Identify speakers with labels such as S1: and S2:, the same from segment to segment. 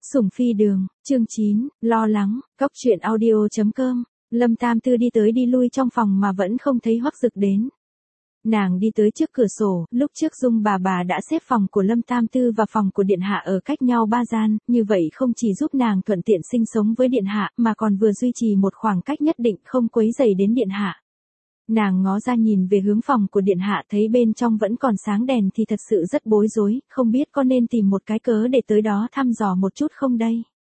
S1: Sủng phi đường, chương 9, lo lắng, cóc truyện audio.com, Lâm Tam Tư đi tới đi lui trong phòng mà vẫn không thấy Hoắc Dực đến. Nàng đi tới trước cửa sổ, lúc trước Dung bà đã xếp phòng của Lâm Tam Tư và phòng của Điện Hạ ở cách nhau 3 gian, như vậy không chỉ giúp nàng thuận tiện sinh sống với Điện Hạ, mà còn vừa duy trì một khoảng cách nhất định không quấy rầy đến Điện Hạ. Nàng ngó ra nhìn về hướng phòng của Điện Hạ thấy bên trong vẫn còn sáng đèn thì thật sự rất bối rối, không biết có nên tìm một cái cớ để tới đó thăm dò một chút không đây.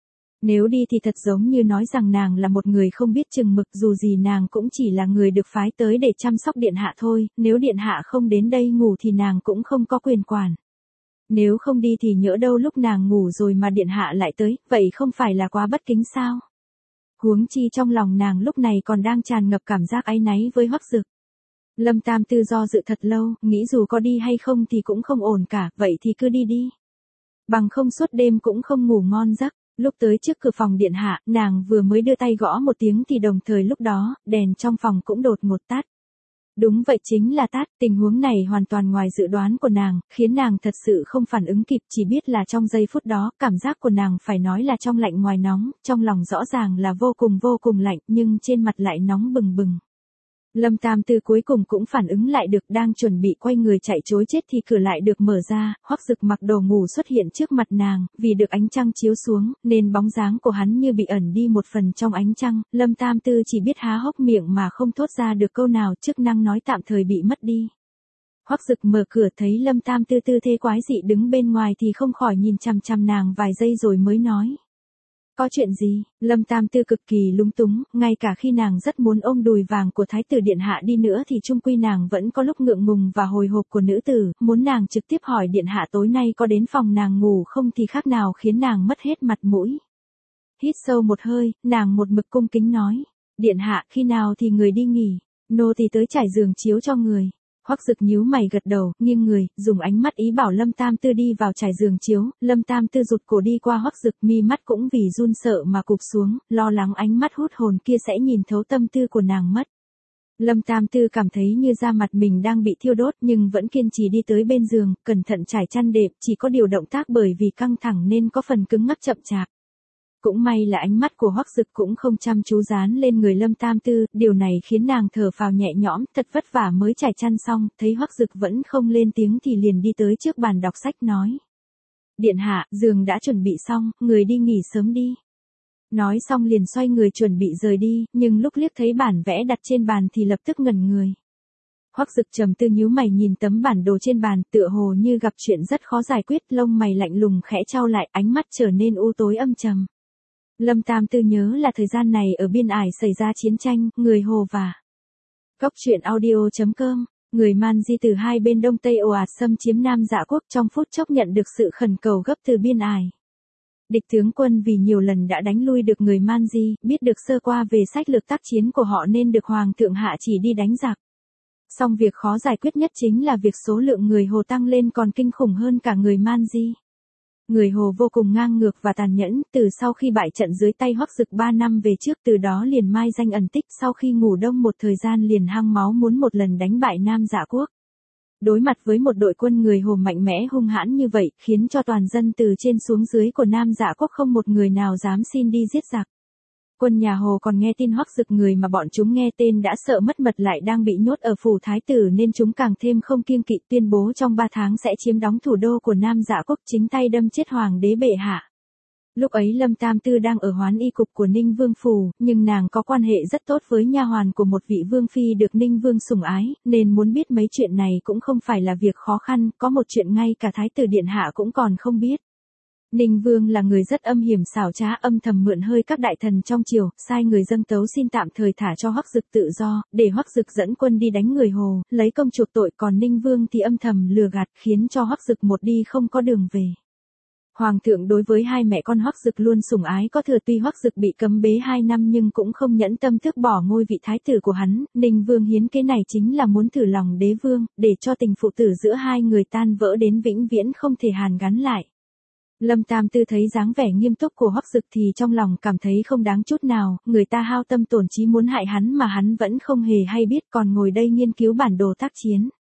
S1: Nếu đi thì thật giống như nói rằng nàng là một người không biết chừng mực, dù gì nàng cũng chỉ là người được phái tới để chăm sóc Điện Hạ thôi, nếu Điện Hạ không đến đây ngủ thì nàng cũng không có quyền quản. Nếu không đi thì nhỡ đâu lúc nàng ngủ rồi mà Điện Hạ lại tới, vậy không phải là quá bất kính sao? Huống chi trong lòng nàng lúc này còn đang tràn ngập cảm giác áy náy với Hoắc Dực. Lâm Tam Tư do dự thật lâu, nghĩ dù có đi hay không thì cũng không ổn cả, vậy thì cứ đi đi. Bằng không suốt đêm cũng không ngủ ngon giấc. Lúc tới trước cửa phòng Điện Hạ, nàng vừa mới đưa tay gõ một tiếng thì đồng thời lúc đó, đèn trong phòng cũng đột ngột tắt. Đúng vậy, chính là tắt. Tình huống này hoàn toàn ngoài dự đoán của nàng, khiến nàng thật sự không phản ứng kịp, chỉ biết là trong giây phút đó, cảm giác của nàng phải nói là trong lạnh ngoài nóng, trong lòng rõ ràng là vô cùng lạnh, nhưng trên mặt lại nóng bừng bừng. Lâm Tam Tư cuối cùng cũng phản ứng lại được, đang chuẩn bị quay người chạy trối chết thì cửa lại được mở ra, Hoắc Dực mặc đồ ngủ xuất hiện trước mặt nàng, vì được ánh trăng chiếu xuống, nên bóng dáng của hắn như bị ẩn đi một phần trong ánh trăng, Lâm Tam Tư chỉ biết há hốc miệng mà không thốt ra được câu nào, chức năng nói tạm thời bị mất đi. Hoắc Dực mở cửa thấy Lâm Tam Tư tư thế quái dị đứng bên ngoài thì không khỏi nhìn chằm chằm nàng vài giây rồi mới nói. Có chuyện gì? Lâm Tam Tư cực kỳ lúng túng, ngay cả khi nàng rất muốn ôm đùi vàng của Thái tử Điện Hạ đi nữa thì chung quy nàng vẫn có lúc ngượng ngùng và hồi hộp của nữ tử, muốn nàng trực tiếp hỏi Điện Hạ tối nay có đến phòng nàng ngủ không thì khác nào khiến nàng mất hết mặt mũi. Hít sâu một hơi, nàng một mực cung kính nói, Điện Hạ khi nào thì người đi nghỉ, nô tỳ tới trải giường chiếu cho người. Hoắc Dực nhíu mày gật đầu, nghiêng người, dùng ánh mắt ý bảo Lâm Tam Tư đi vào trải giường chiếu, Lâm Tam Tư rụt cổ đi qua Hoắc Dực, mi mắt cũng vì run sợ mà cụp xuống, lo lắng ánh mắt hút hồn kia sẽ nhìn thấu tâm tư của nàng mất. Lâm Tam Tư cảm thấy như da mặt mình đang bị thiêu đốt nhưng vẫn kiên trì đi tới bên giường, cẩn thận trải chăn đệm, chỉ có điều động tác bởi vì căng thẳng nên có phần cứng ngắc chậm chạp. Cũng may là ánh mắt của Hoắc Dực cũng không chăm chú dán lên người Lâm Tam Tư, điều này khiến nàng thở phào nhẹ nhõm, thật vất vả mới trải chăn xong, thấy Hoắc Dực vẫn không lên tiếng thì liền đi tới trước bàn đọc sách nói. Điện Hạ, giường đã chuẩn bị xong, người đi nghỉ sớm đi. Nói xong liền xoay người chuẩn bị rời đi, nhưng lúc liếc thấy bản vẽ đặt trên bàn thì lập tức ngẩn người. Hoắc Dực trầm tư nhíu mày nhìn tấm bản đồ trên bàn, tựa hồ như gặp chuyện rất khó giải quyết, lông mày lạnh lùng khẽ chau lại, ánh mắt trở nên u tối âm trầm. Lâm Tam Tư nhớ là thời gian này ở biên ải xảy ra chiến tranh, người Hồ và cóc truyện audio.com, người Man Di từ hai bên Đông Tây ồ ạt xâm chiếm Nam Dạ Quốc, trong phút chốc nhận được sự khẩn cầu gấp từ biên ải. Địch tướng quân vì nhiều lần đã đánh lui được người Man Di, biết được sơ qua về sách lược tác chiến của họ nên được Hoàng thượng hạ chỉ đi đánh giặc. Song việc khó giải quyết nhất chính là việc số lượng người Hồ tăng lên còn kinh khủng hơn cả người Man Di. Người Hồ vô cùng ngang ngược và tàn nhẫn, từ sau khi bại trận dưới tay Hoắc Dực 3 năm về trước, từ đó liền mai danh ẩn tích, sau khi ngủ đông một thời gian liền hăng máu muốn một lần đánh bại Nam Dạ Quốc. Đối mặt với một đội quân người Hồ mạnh mẽ hung hãn như vậy, khiến cho toàn dân từ trên xuống dưới của Nam Dạ Quốc không một người nào dám xin đi giết giặc. Quân nhà Hồ còn nghe tin Hoắc Dực người mà bọn chúng nghe tên đã sợ mất mật lại đang bị nhốt ở phủ thái tử nên chúng càng thêm không kiêng kỵ, tuyên bố trong 3 tháng sẽ chiếm đóng thủ đô của Nam Dạ Quốc, chính tay đâm chết hoàng đế bệ hạ. Lúc ấy Lâm Tam Tư đang ở Hoán Y cục của Ninh Vương phủ, nhưng nàng có quan hệ rất tốt với nha hoàn của một vị vương phi được Ninh Vương sủng ái, nên muốn biết mấy chuyện này cũng không phải là việc khó khăn, có một chuyện ngay cả Thái tử Điện Hạ cũng còn không biết. Ninh Vương là người rất âm hiểm xảo trá, âm thầm mượn hơi các đại thần trong triều, sai người dâng tấu xin tạm thời thả cho Hoắc Dực tự do, để Hoắc Dực dẫn quân đi đánh người Hồ, lấy công chuộc tội, còn Ninh Vương thì âm thầm lừa gạt, khiến cho Hoắc Dực một đi không có đường về. Hoàng thượng đối với hai mẹ con Hoắc Dực luôn sủng ái có thừa, tuy Hoắc Dực bị cấm bế 2 năm nhưng cũng không nhẫn tâm tước bỏ ngôi vị thái tử của hắn, Ninh Vương hiến kế này chính là muốn thử lòng đế vương, để cho tình phụ tử giữa hai người tan vỡ đến vĩnh viễn không thể hàn gắn lại. Lâm Tam Tư thấy dáng vẻ nghiêm túc của Hoắc Dực thì trong lòng cảm thấy không đáng chút nào, người ta hao tâm tổn trí muốn hại hắn mà hắn vẫn không hề hay biết, còn ngồi đây nghiên cứu bản đồ tác chiến.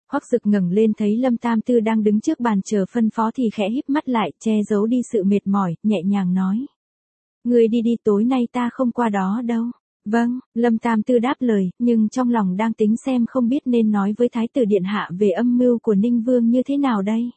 S1: Hoắc Dực ngẩng lên thấy Lâm Tam Tư đang đứng trước bàn chờ phân phó thì khẽ híp mắt lại, che giấu đi sự mệt mỏi, nhẹ nhàng nói. Ngươi đi đi, tối nay ta không qua đó đâu. Vâng, Lâm Tam Tư đáp lời, nhưng trong lòng đang tính xem không biết nên nói với Thái tử Điện Hạ về âm mưu của Ninh Vương như thế nào đây.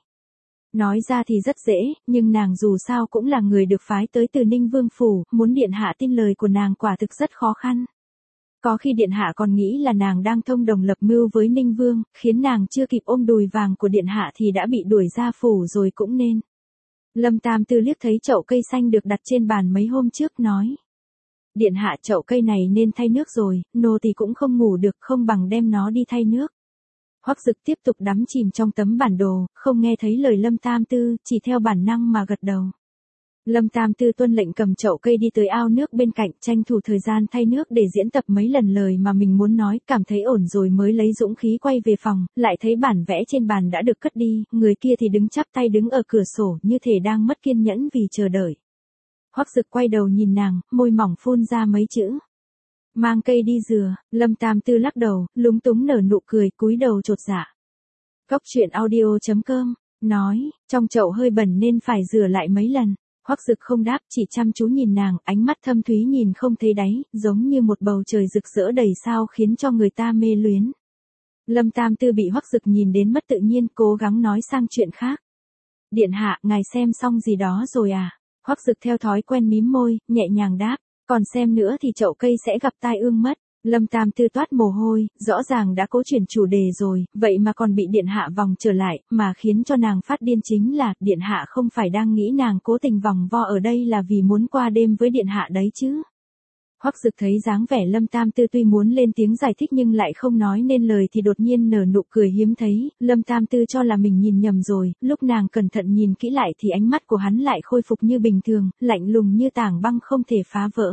S1: Nói ra thì rất dễ, nhưng nàng dù sao cũng là người được phái tới từ Ninh Vương Phủ, muốn Điện Hạ tin lời của nàng quả thực rất khó khăn. Có khi Điện Hạ còn nghĩ là nàng đang thông đồng lập mưu với Ninh Vương, khiến nàng chưa kịp ôm đùi vàng của Điện Hạ thì đã bị đuổi ra phủ rồi cũng nên. Lâm Tam Tư liếc thấy chậu cây xanh được đặt trên bàn mấy hôm trước nói. Điện Hạ, chậu cây này nên thay nước rồi, nô tỳ cũng không ngủ được, không bằng đem nó đi thay nước. Hoắc Dực tiếp tục đắm chìm trong tấm bản đồ, không nghe thấy lời Lâm Tam Tư, chỉ theo bản năng mà gật đầu. Lâm Tam Tư tuân lệnh cầm chậu cây đi tới ao nước bên cạnh, tranh thủ thời gian thay nước để diễn tập mấy lần lời mà mình muốn nói, cảm thấy ổn rồi mới lấy dũng khí quay về phòng, lại thấy bản vẽ trên bàn đã được cất đi, người kia thì đứng chắp tay đứng ở cửa sổ như thể đang mất kiên nhẫn vì chờ đợi. Hoắc Dực quay đầu nhìn nàng, môi mỏng phun ra mấy chữ. Mang cây đi rửa. Lâm Tam Tư lắc đầu, lúng túng nở nụ cười, cúi đầu chột dạ. Cóc truyện audio.com nói, trong chậu hơi bẩn nên phải rửa lại mấy lần. Hoắc Dực không đáp, chỉ chăm chú nhìn nàng, ánh mắt thâm thúy nhìn không thấy đáy, giống như một bầu trời rực rỡ đầy sao khiến cho người ta mê luyến. Lâm Tam Tư bị Hoắc Dực nhìn đến mất tự nhiên, cố gắng nói sang chuyện khác. Điện Hạ, ngài xem xong gì đó rồi à? Hoắc Dực theo thói quen mím môi, nhẹ nhàng đáp, còn xem nữa thì chậu cây sẽ gặp tai ương mất. Lâm Tam Tư toát mồ hôi, rõ ràng đã cố chuyển chủ đề rồi, vậy mà còn bị Điện Hạ vòng trở lại, mà khiến cho nàng phát điên chính là, Điện Hạ không phải đang nghĩ nàng cố tình vòng vo ở đây là vì muốn qua đêm với Điện Hạ đấy chứ. Hoắc Dực thấy dáng vẻ Lâm Tam Tư tuy muốn lên tiếng giải thích nhưng lại không nói nên lời thì đột nhiên nở nụ cười hiếm thấy, Lâm Tam Tư cho là mình nhìn nhầm rồi, lúc nàng cẩn thận nhìn kỹ lại thì ánh mắt của hắn lại khôi phục như bình thường, lạnh lùng như tảng băng không thể phá vỡ.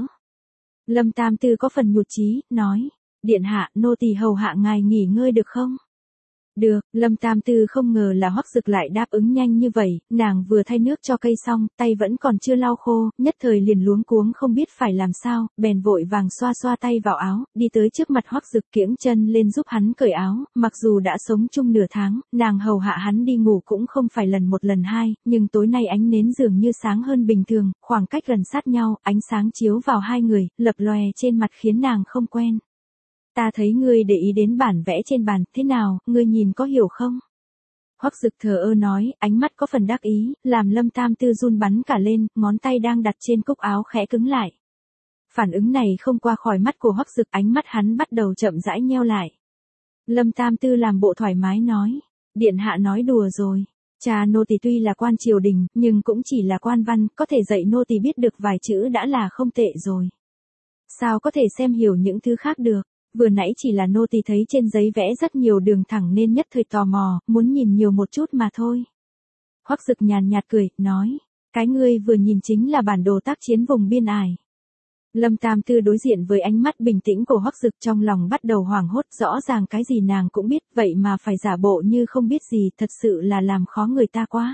S1: Lâm Tam Tư có phần nhụt chí, nói, Điện Hạ, nô tỳ hầu hạ ngài nghỉ ngơi được không? Được, Lâm Tam Tư không ngờ là Hoắc Dực lại đáp ứng nhanh như vậy, nàng vừa thay nước cho cây xong, tay vẫn còn chưa lau khô, nhất thời liền luống cuống không biết phải làm sao, bèn vội vàng xoa xoa tay vào áo, đi tới trước mặt Hoắc Dực kiễng chân lên giúp hắn cởi áo, mặc dù đã sống chung nửa tháng, nàng hầu hạ hắn đi ngủ cũng không phải lần một lần hai, nhưng tối nay ánh nến dường như sáng hơn bình thường, khoảng cách gần sát nhau, ánh sáng chiếu vào hai người, lập lòe trên mặt khiến nàng không quen. Ta thấy ngươi để ý đến bản vẽ trên bàn, thế nào, ngươi nhìn có hiểu không? Hoắc Dực thờ ơ nói, ánh mắt có phần đắc ý, làm Lâm Tam Tư run bắn cả lên, ngón tay đang đặt trên cúc áo khẽ cứng lại. Phản ứng này không qua khỏi mắt của Hoắc Dực, ánh mắt hắn bắt đầu chậm rãi nheo lại. Lâm Tam Tư làm bộ thoải mái nói, Điện Hạ nói đùa rồi. Cha nô tỳ tuy là quan triều đình, nhưng cũng chỉ là quan văn, có thể dạy nô tỳ biết được vài chữ đã là không tệ rồi. Sao có thể xem hiểu những thứ khác được? Vừa nãy chỉ là nô tỳ thấy trên giấy vẽ rất nhiều đường thẳng nên nhất thời tò mò, muốn nhìn nhiều một chút mà thôi. Hoắc Dực nhàn nhạt cười, nói, cái ngươi vừa nhìn chính là bản đồ tác chiến vùng biên ải. Lâm Tam Tư đối diện với ánh mắt bình tĩnh của Hoắc Dực trong lòng bắt đầu hoảng hốt, rõ ràng cái gì nàng cũng biết, vậy mà phải giả bộ như không biết gì, thật sự là làm khó người ta quá.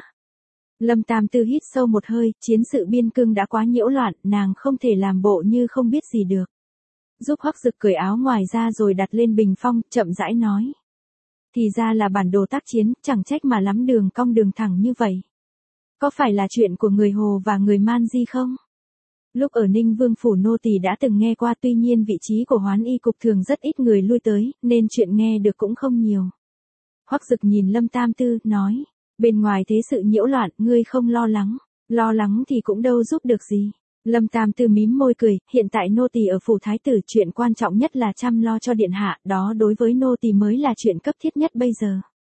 S1: Lâm Tam Tư hít sâu một hơi, chiến sự biên cương đã quá nhiễu loạn, nàng không thể làm bộ như không biết gì được. Giúp Hoắc Dực cởi áo ngoài ra rồi đặt lên bình phong, chậm rãi nói. Thì ra là bản đồ tác chiến, chẳng trách mà lắm đường cong đường thẳng như vậy. Có phải là chuyện của người Hồ và người Man Di không? Lúc ở Ninh Vương Phủ nô tỳ đã từng nghe qua, tuy nhiên vị trí của Hoán Y cục thường rất ít người lui tới, nên chuyện nghe được cũng không nhiều. Hoắc Dực nhìn Lâm Tam Tư, nói, bên ngoài thế sự nhiễu loạn, ngươi không lo lắng thì cũng đâu giúp được gì. Lâm Tam Tư mím môi cười, hiện tại nô tỳ ở phủ thái tử, chuyện quan trọng nhất là chăm lo cho Điện Hạ, đó đối với nô tỳ mới là chuyện cấp thiết nhất bây giờ.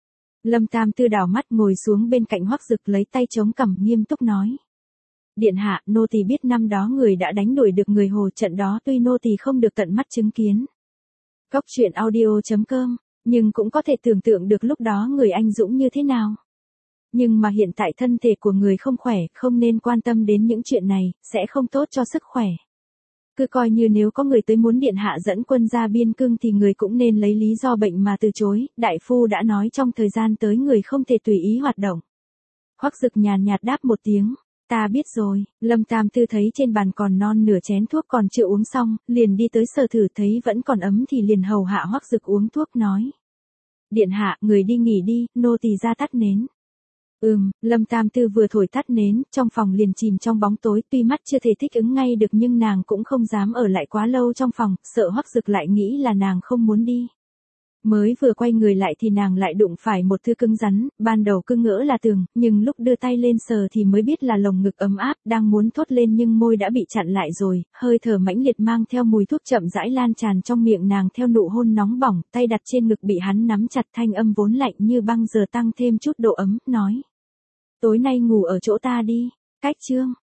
S1: Lâm Tam Tư đảo mắt ngồi xuống bên cạnh Hoắc Dực, lấy tay chống cằm nghiêm túc nói. Điện Hạ, nô tỳ biết năm đó người đã đánh đuổi được người Hồ, trận đó tuy nô tỳ không được tận mắt chứng kiến. Cóc truyện audio.com, nhưng cũng có thể tưởng tượng được lúc đó người anh dũng như thế nào. Nhưng mà hiện tại thân thể của người không khỏe, không nên quan tâm đến những chuyện này, sẽ không tốt cho sức khỏe. Cứ coi như nếu có người tới muốn Điện Hạ dẫn quân ra biên cương thì người cũng nên lấy lý do bệnh mà từ chối, đại phu đã nói trong thời gian tới người không thể tùy ý hoạt động. Hoắc Dực nhàn nhạt đáp một tiếng, ta biết rồi. Lâm Tam Tư thấy trên bàn còn non nửa chén thuốc còn chưa uống xong, liền đi tới sờ thử thấy vẫn còn ấm thì liền hầu hạ Hoắc Dực uống thuốc nói. điện hạ, người đi nghỉ đi, nô tỳ ra tắt nến. Lâm Tam Tư vừa thổi tắt nến, trong phòng liền chìm trong bóng tối, tuy mắt chưa thể thích ứng ngay được nhưng nàng cũng không dám ở lại quá lâu trong phòng, sợ Hoắc Dực lại nghĩ là nàng không muốn đi. Mới vừa quay người lại thì nàng lại đụng phải một thứ cứng rắn, ban đầu cứ ngỡ là tường, nhưng lúc đưa tay lên sờ thì mới biết là lồng ngực ấm áp, đang muốn thốt lên nhưng môi đã bị chặn lại rồi, hơi thở mãnh liệt mang theo mùi thuốc chậm rãi lan tràn trong miệng nàng theo nụ hôn nóng bỏng, tay đặt trên ngực bị hắn nắm chặt, thanh âm vốn lạnh như băng giờ tăng thêm chút độ ấm, nói. Tối nay ngủ ở chỗ ta đi, cách chương.